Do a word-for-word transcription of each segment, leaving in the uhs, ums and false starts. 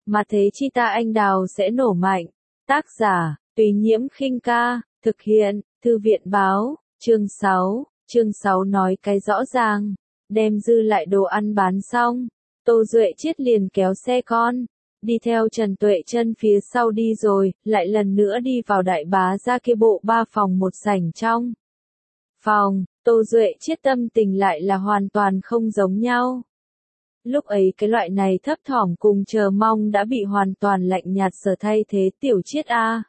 mà thế chi ta anh đào sẽ nổ mạnh. Tác giả, Tùy Nhiễm khinh ca, thực hiện, Thư viện báo, chương sáu, chương sáu nói cái rõ ràng, đem dư lại đồ ăn bán xong, Tô Duệ Chiết liền kéo xe con, đi theo Trần Tuệ Trân phía sau đi rồi, lại lần nữa đi vào Đại Bá ra kia bộ ba phòng một sảnh trong. Phòng, Tô Duệ Chiết tâm tình lại là hoàn toàn không giống nhau. Lúc ấy cái loại này thấp thỏm cùng chờ mong đã bị hoàn toàn lạnh nhạt sở thay thế. Tiểu Chiết a.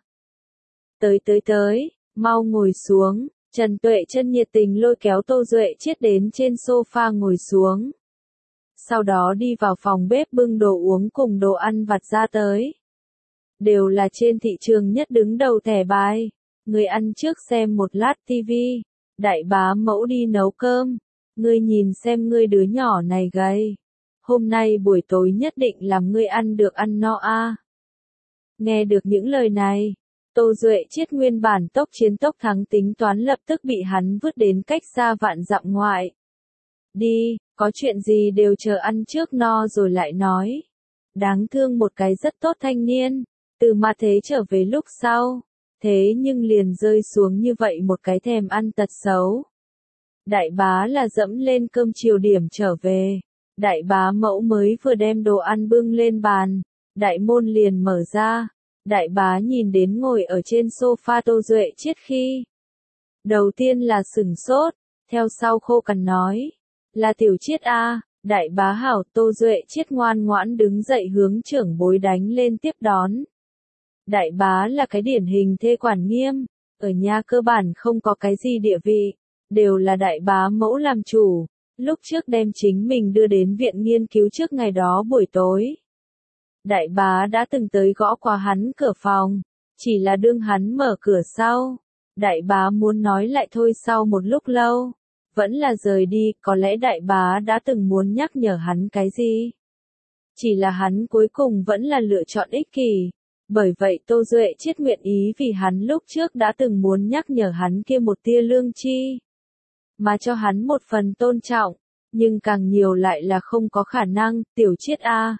Tới tới tới, mau ngồi xuống, Trần Tuệ Trân nhiệt tình lôi kéo Tô Duệ Chiết đến trên sofa ngồi xuống. Sau đó đi vào phòng bếp bưng đồ uống cùng đồ ăn vặt ra tới. Đều là trên thị trường nhất đứng đầu thẻ bài. Người ăn trước xem một lát tivi, Đại Bá mẫu đi nấu cơm. Ngươi nhìn xem ngươi đứa nhỏ này gầy. Hôm nay buổi tối nhất định làm ngươi ăn được ăn no a. Nghe được những lời này, Tô Duệ Chiết nguyên bản tốc chiến tốc thắng tính toán lập tức bị hắn vứt đến cách xa vạn dặm ngoại. Đi, có chuyện gì đều chờ ăn trước no rồi lại nói. Đáng thương một cái rất tốt thanh niên, từ mà thế trở về lúc sau, thế nhưng liền rơi xuống như vậy một cái thèm ăn tật xấu. Đại Bá là dẫm lên cơm chiều điểm trở về, Đại Bá mẫu mới vừa đem đồ ăn bưng lên bàn, đại môn liền mở ra, Đại Bá nhìn đến ngồi ở trên sofa Tô Duệ Chiết khi. Đầu tiên là sửng sốt, theo sau khô cằn nói. Là Tiểu Chiết a. Đại Bá hảo. Tô Duệ Chiết ngoan ngoãn đứng dậy hướng trưởng bối đánh lên tiếp đón. Đại Bá là cái điển hình thê quản nghiêm, ở nhà cơ bản không có cái gì địa vị, đều là Đại Bá mẫu làm chủ, lúc trước đem chính mình đưa đến viện nghiên cứu trước ngày đó buổi tối. Đại Bá đã từng tới gõ qua hắn cửa phòng, chỉ là đương hắn mở cửa sau, Đại Bá muốn nói lại thôi sau một lúc lâu. Vẫn là rời đi, có lẽ Đại Bá đã từng muốn nhắc nhở hắn cái gì. Chỉ là hắn cuối cùng vẫn là lựa chọn ích kỷ. Bởi vậy Tô Duệ Chiết nguyện ý vì hắn lúc trước đã từng muốn nhắc nhở hắn kia một tia lương chi. Mà cho hắn một phần tôn trọng, nhưng càng nhiều lại là không có khả năng. Tiểu Chiết a.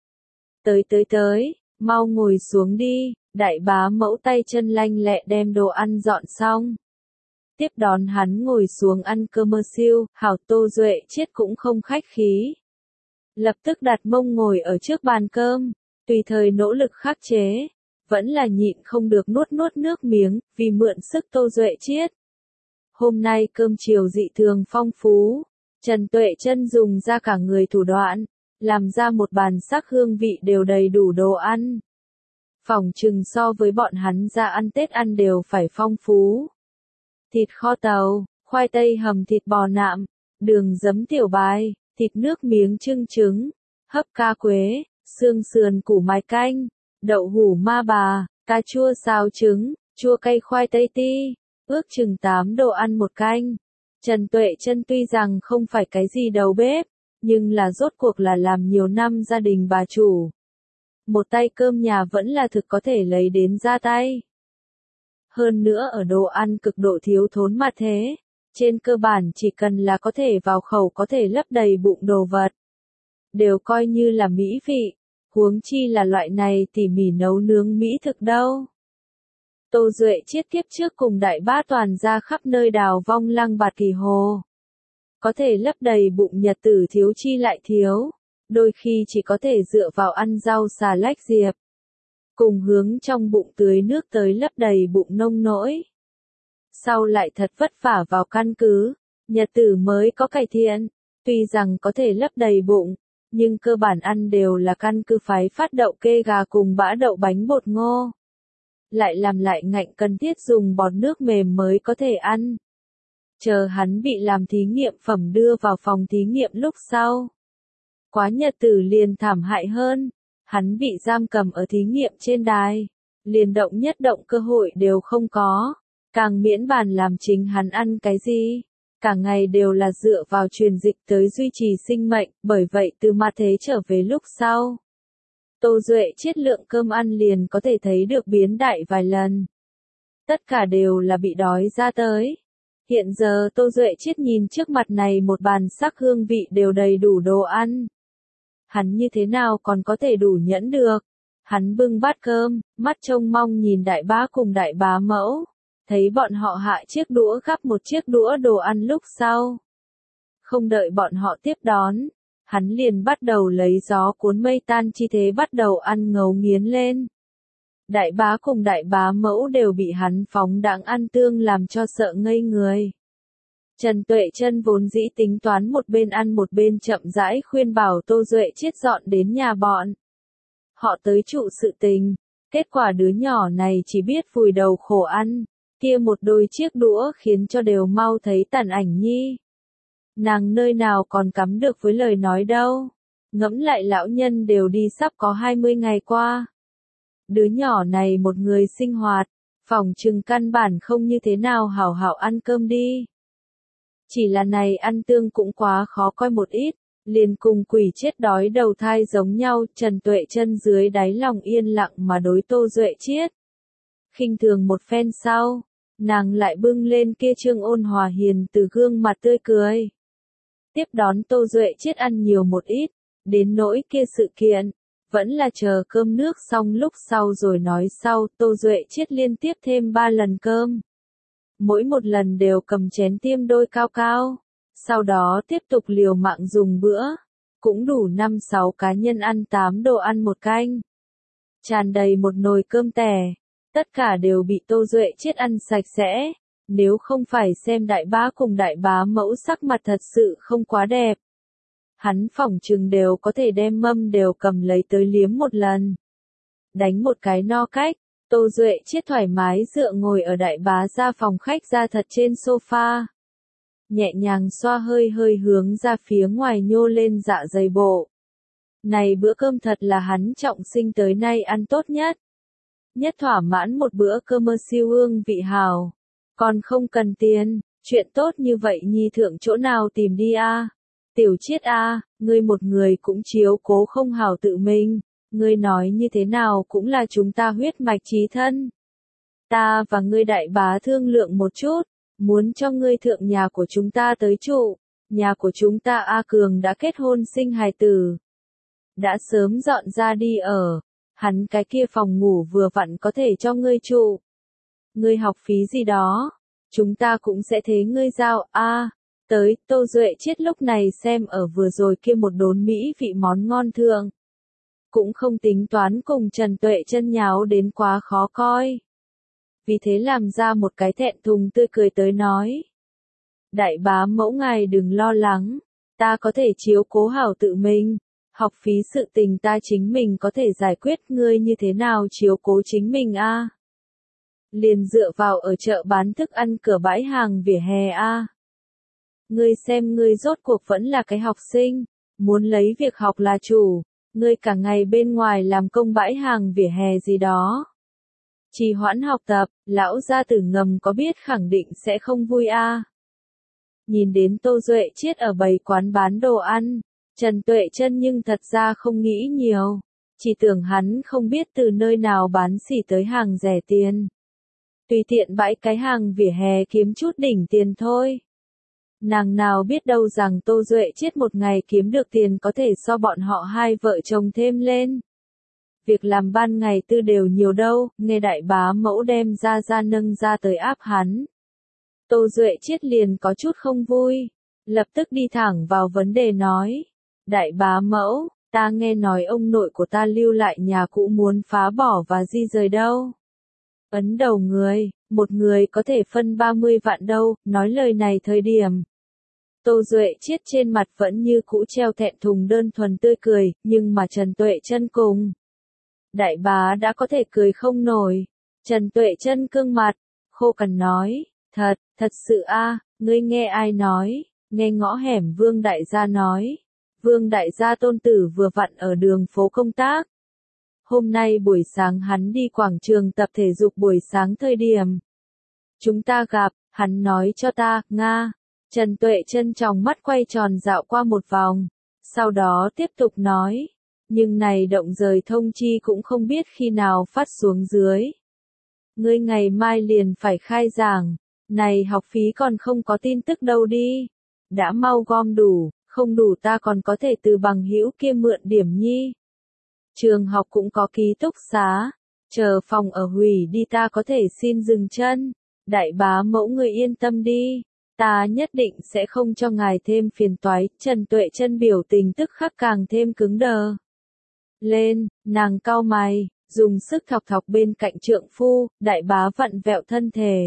Tới tới tới, mau ngồi xuống đi, Đại Bá mẫu tay chân lanh lẹ đem đồ ăn dọn xong. Tiếp đón hắn ngồi xuống ăn cơm mơ siêu, hảo. Tô Duệ Chiết cũng không khách khí. Lập tức đặt mông ngồi ở trước bàn cơm, tùy thời nỗ lực khắc chế, vẫn là nhịn không được nuốt nuốt nước miếng, vì mượn sức Tô Duệ Chiết. Hôm nay cơm chiều dị thường phong phú, Trần Tuệ Trân dùng ra cả người thủ đoạn, làm ra một bàn sắc hương vị đều đầy đủ đồ ăn. Phỏng chừng so với bọn hắn ra ăn Tết ăn đều phải phong phú. Thịt kho tàu, khoai tây hầm thịt bò nạm, đường giấm tiểu bài, thịt nước miếng trưng trứng, hấp ca quế, xương sườn củ mài canh, đậu hủ ma bà, cà chua xào trứng, chua cay khoai tây ti, ước chừng tám đồ ăn một canh. Trần Tuệ Trân tuy rằng không phải cái gì đầu bếp, nhưng là rốt cuộc là làm nhiều năm gia đình bà chủ. Một tay cơm nhà vẫn là thực có thể lấy đến ra tay. Hơn nữa ở đồ ăn cực độ thiếu thốn mà thế, trên cơ bản chỉ cần là có thể vào khẩu có thể lấp đầy bụng đồ vật, đều coi như là mỹ vị, huống chi là loại này tỉ mỉ nấu nướng mỹ thực đâu. Tô Duệ Chiết tiếp trước cùng Đại Bá toàn ra khắp nơi đào vong lăng bạt kỳ hồ. Có thể lấp đầy bụng nhật tử thiếu chi lại thiếu, đôi khi chỉ có thể dựa vào ăn rau xà lách diệp. Cùng hướng trong bụng tưới nước tới lấp đầy bụng nông nỗi. Sau lại thật vất vả vào căn cứ, nhật tử mới có cải thiện, tuy rằng có thể lấp đầy bụng, nhưng cơ bản ăn đều là căn cứ phái phát đậu kê gà cùng bã đậu bánh bột ngô. Lại làm lại ngạnh cần thiết dùng bọt nước mềm mới có thể ăn. Chờ hắn bị làm thí nghiệm phẩm đưa vào phòng thí nghiệm lúc sau. Quá nhật tử liền thảm hại hơn. Hắn bị giam cầm ở thí nghiệm trên đài, liền động nhất động cơ hội đều không có, càng miễn bàn làm chính hắn ăn cái gì, cả ngày đều là dựa vào truyền dịch tới duy trì sinh mệnh, bởi vậy từ mà thế trở về lúc sau. Tô Duệ Chiết lượng cơm ăn liền có thể thấy được biến đại vài lần. Tất cả đều là bị đói ra tới. Hiện giờ Tô Duệ Chiết nhìn trước mặt này một bàn sắc hương vị đều đầy đủ đồ ăn. hắn như thế nào còn có thể đủ nhẫn được. Hắn bưng bát cơm, mắt trông mong nhìn đại bá cùng đại bá mẫu, thấy bọn họ hạ chiếc đũa gắp một chiếc đũa đồ ăn lúc sau. Không đợi bọn họ tiếp đón, hắn liền bắt đầu lấy gió cuốn mây tan chi thế bắt đầu ăn ngấu nghiến lên. Đại bá cùng đại bá mẫu đều bị hắn phóng đãng ăn tương làm cho sợ ngây người. Trần Tuệ Trân vốn dĩ tính toán một bên ăn một bên chậm rãi khuyên bảo Tô Duệ Chiết dọn đến nhà bọn. Họ tới trụ sự tình, kết quả đứa nhỏ này chỉ biết vùi đầu khổ ăn, kia một đôi chiếc đũa khiến cho đều mau thấy tàn ảnh nhi. Nàng nơi nào còn cắm được với lời nói đâu, ngẫm lại lão nhân đều đi sắp có hai mươi ngày qua. Đứa nhỏ này một người sinh hoạt, phòng trừng căn bản không như thế nào hảo hảo ăn cơm đi. Chỉ là này ăn tương cũng quá khó coi một ít, liền cùng quỷ chết đói đầu thai giống nhau. Trần Tuệ Trân dưới đáy lòng yên lặng mà đối Tô Duệ Chiết. Khinh thường một phen sau, nàng lại bưng lên kia trương ôn hòa hiền từ gương mặt tươi cười. Tiếp đón Tô Duệ Chiết ăn nhiều một ít, đến nỗi kia sự kiện, vẫn là chờ cơm nước xong lúc sau rồi nói sau. Tô Duệ Chiết liên tiếp thêm ba lần cơm. Mỗi một lần đều cầm chén tiêm đôi cao cao, sau đó tiếp tục liều mạng dùng bữa, cũng đủ năm sáu cá nhân ăn tám đồ ăn một canh. Tràn đầy một nồi cơm tẻ, tất cả đều bị Tô Duệ Chiết ăn sạch sẽ, nếu không phải xem đại bá cùng đại bá mẫu sắc mặt thật sự không quá đẹp. Hắn phỏng chừng đều có thể đem mâm đều cầm lấy tới liếm một lần. Đánh một cái no cách. Tô Duệ Chiết thoải mái dựa ngồi ở đại bá ra phòng khách ra thật trên sofa. Nhẹ nhàng xoa hơi hơi hướng ra phía ngoài nhô lên dạ dày bộ. Này bữa cơm thật là hắn trọng sinh tới nay ăn tốt nhất. Nhất thỏa mãn một bữa cơm mơ siêu hương vị hào. Còn không cần tiền, chuyện tốt như vậy nhi thượng chỗ nào tìm đi a? Tiểu Chiết a, ngươi một người cũng chiếu cố không hảo tự mình. Ngươi nói như thế nào cũng là chúng ta huyết mạch chí thân. Ta và ngươi đại bá thương lượng một chút, muốn cho ngươi thượng nhà của chúng ta tới trụ. Nhà của chúng ta A Cường đã kết hôn sinh hài tử. Đã sớm dọn ra đi ở. Hắn cái kia phòng ngủ vừa vặn có thể cho ngươi trụ. Ngươi học phí gì đó, chúng ta cũng sẽ thế ngươi giao. A, tới. Tô Duệ Chiết lúc này xem ở vừa rồi kia một đốn mỹ vị món ngon thượng. Cũng không tính toán cùng Trần Tuệ Trân nháo đến quá khó coi. Vì thế làm ra một cái thẹn thùng tươi cười tới nói. Đại bá mẫu ngài đừng lo lắng, ta có thể chiếu cố hảo tự mình, học phí sự tình ta chính mình có thể giải quyết. Ngươi như thế nào chiếu cố chính mình a? Liền dựa vào ở chợ bán thức ăn cửa bãi hàng vỉa hè a. Ngươi xem ngươi rốt cuộc vẫn là cái học sinh, muốn lấy việc học là chủ. Ngươi cả ngày bên ngoài làm công bãi hàng vỉa hè gì đó. Trì hoãn học tập, lão gia tử ngầm có biết khẳng định sẽ không vui a. Nhìn đến Tô Duệ Chiết ở bầy quán bán đồ ăn, Trần Tuệ Trân nhưng thật ra không nghĩ nhiều. Chỉ tưởng hắn không biết từ nơi nào bán xỉ tới hàng rẻ tiền. Tùy tiện bãi cái hàng vỉa hè kiếm chút đỉnh tiền thôi. Nàng nào biết đâu rằng Tô Duệ Chiết một ngày kiếm được tiền có thể so bọn họ hai vợ chồng thêm lên. Việc làm ban ngày tư đều nhiều đâu, nghe đại bá mẫu đem ra ra nâng ra tới áp hắn. Tô Duệ Chiết liền có chút không vui, lập tức đi thẳng vào vấn đề nói. Đại bá mẫu, ta nghe nói ông nội của ta lưu lại nhà cũ muốn phá bỏ và di rời đâu. Ấn đầu người, một người có thể phân ba mươi vạn đâu, nói lời này thời điểm. Tô Duệ Chiết trên mặt vẫn như cũ treo thẹn thùng đơn thuần tươi cười, nhưng mà Trần Tuệ Trân cùng. Đại bá đã có thể cười không nổi. Trần Tuệ Trân cương mặt, khô cằn nói, thật, thật sự a, ngươi nghe ai nói, nghe ngõ hẻm Vương Đại Gia nói. Vương Đại Gia tôn tử vừa vặn ở đường phố công tác. Hôm nay buổi sáng hắn đi quảng trường tập thể dục buổi sáng thời điểm. Chúng ta gặp, hắn nói cho ta, Nga. Trần Tuệ Trân tròng mắt quay tròn dạo qua một vòng. Sau đó tiếp tục nói. Nhưng này động rời thông chi cũng không biết khi nào phát xuống dưới. Ngươi ngày mai liền phải khai giảng. Này học phí còn không có tin tức đâu đi. Đã mau gom đủ, không đủ ta còn có thể từ bằng hữu kia mượn điểm nhi. Trường học cũng có ký túc xá, chờ phòng ở hủy đi ta có thể xin dừng chân. Đại bá mẫu người yên tâm đi, ta nhất định sẽ không cho ngài thêm phiền toái. Trần Tuệ Chân biểu tình tức khắc càng thêm cứng đờ lên, nàng cau mày, dùng sức thọc thọc bên cạnh trượng phu. Đại bá vặn vẹo thân thể,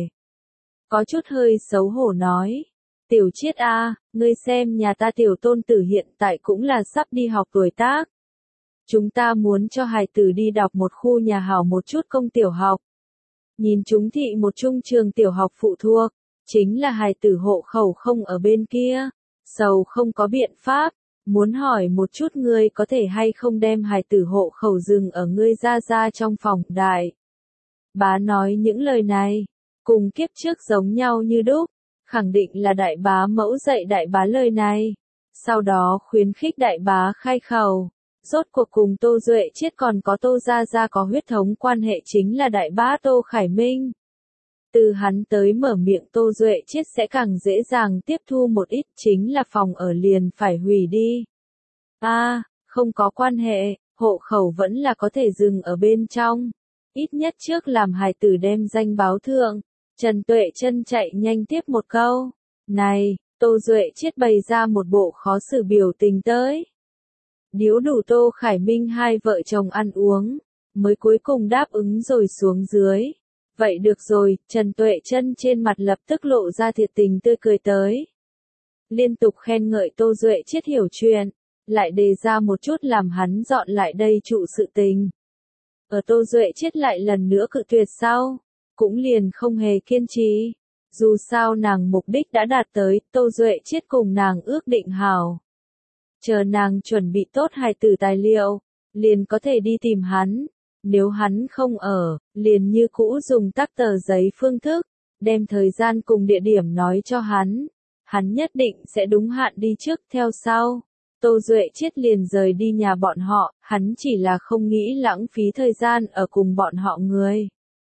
có chút hơi xấu hổ nói, Tiểu Chiết a, ngươi xem nhà ta tiểu tôn tử hiện tại cũng là sắp đi học tuổi tác. Chúng ta muốn cho hài tử đi đọc một khu nhà hảo một chút công tiểu học. Nhìn chúng thị một trung trường tiểu học phụ thuộc, chính là hài tử hộ khẩu không ở bên kia, sầu không có biện pháp, muốn hỏi một chút ngươi có thể hay không đem hài tử hộ khẩu dừng ở ngươi ra ra trong phòng. Đại bá nói những lời này, cùng kiếp trước giống nhau như đúc, khẳng định là đại bá mẫu dạy đại bá lời này, sau đó khuyến khích đại bá khai khẩu. Rốt cuộc cùng Tô Duệ Chiết còn có Tô Gia Gia có huyết thống quan hệ chính là đại bá Tô Khải Minh. Từ hắn tới mở miệng Tô Duệ Chiết sẽ càng dễ dàng tiếp thu một ít, chính là phòng ở liền phải hủy đi. A, à, không có quan hệ, hộ khẩu vẫn là có thể dừng ở bên trong. Ít nhất trước làm hài tử đem danh báo thượng. Trần Tuệ Chân chạy nhanh tiếp một câu. Này, Tô Duệ Chiết bày ra một bộ khó xử biểu tình tới. Điếu đủ Tô Khải Minh hai vợ chồng ăn uống, mới cuối cùng đáp ứng rồi xuống dưới. Vậy được rồi, Trần Tuệ Chân trên mặt lập tức lộ ra thiệt tình tươi cười tới. Liên tục khen ngợi Tô Duệ Chiết hiểu chuyện, lại đề ra một chút làm hắn dọn lại đây trụ sự tình. Ở Tô Duệ Chiết lại lần nữa cự tuyệt sau, cũng liền không hề kiên trì. Dù sao nàng mục đích đã đạt tới, Tô Duệ Chiết cùng nàng ước định hảo. Chờ nàng chuẩn bị tốt hài tử tài liệu, liền có thể đi tìm hắn. Nếu hắn không ở, liền như cũ dùng tắc tờ giấy phương thức, đem thời gian cùng địa điểm nói cho hắn. Hắn nhất định sẽ đúng hạn đi trước theo sau. Tô Duệ Chiết liền rời đi nhà bọn họ, hắn chỉ là không nghĩ lãng phí thời gian ở cùng bọn họ người.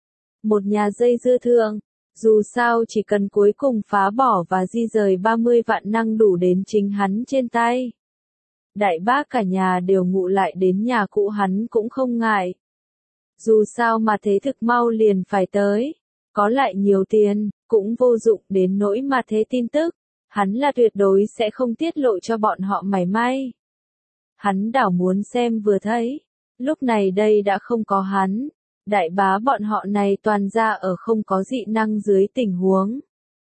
Một nhà dây dưa thương, dù sao chỉ cần cuối cùng phá bỏ và di rời ba mươi vạn năng đủ đến chính hắn trên tay. Đại bác cả nhà đều ngụ lại đến nhà cũ hắn cũng không ngại. Dù sao mà thế thực mau liền phải tới, có lại nhiều tiền, cũng vô dụng đến nỗi mà thế tin tức, hắn là tuyệt đối sẽ không tiết lộ cho bọn họ mảy may. Hắn đảo muốn xem vừa thấy, lúc này đây đã không có hắn, đại bá bọn họ này toàn ra ở không có dị năng dưới tình huống.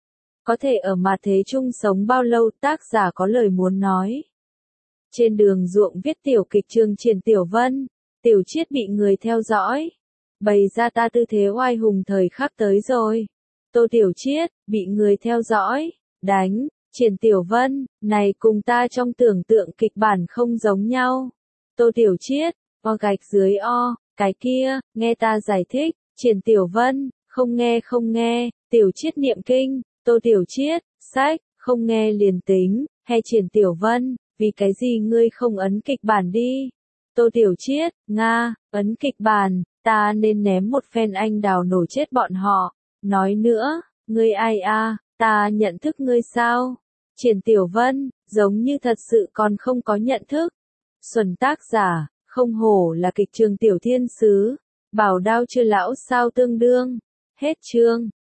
Có thể ở mà thế chung sống bao lâu, tác giả có lời muốn nói. Trên đường ruộng viết tiểu kịch Trường Triển Tiểu Vân, Tiểu Chiết bị người theo dõi, bày ra ta tư thế oai hùng thời khắc tới rồi. Tô Tiểu Chiết, bị người theo dõi, đánh, Triển Tiểu Vân, này cùng ta trong tưởng tượng kịch bản không giống nhau. Tô Tiểu Chiết, o gạch dưới o, cái kia, nghe ta giải thích, Triển Tiểu Vân, không nghe không nghe, Tiểu Chiết niệm kinh, Tô Tiểu Chiết, sách, không nghe liền tính, hay Triển Tiểu Vân, vì cái gì ngươi không ấn kịch bản đi? Tô Tiểu Chiết, Nga, ấn kịch bản, ta nên ném một phen anh đào nổi chết bọn họ. Nói nữa, ngươi ai a, ta nhận thức ngươi sao? Triển Tiểu Vân, giống như thật sự còn không có nhận thức. Xuân tác giả, không hổ là kịch trường tiểu thiên sứ, bảo đao chưa lão sao tương đương. Hết chương.